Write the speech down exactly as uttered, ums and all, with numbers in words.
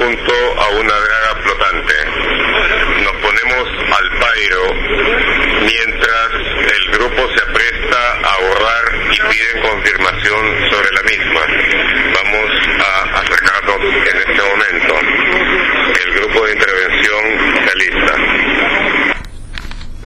junto a una draga flotante. Nos ponemos al pairo mientras el grupo se apresta a abordar y piden confirmación sobre la misma.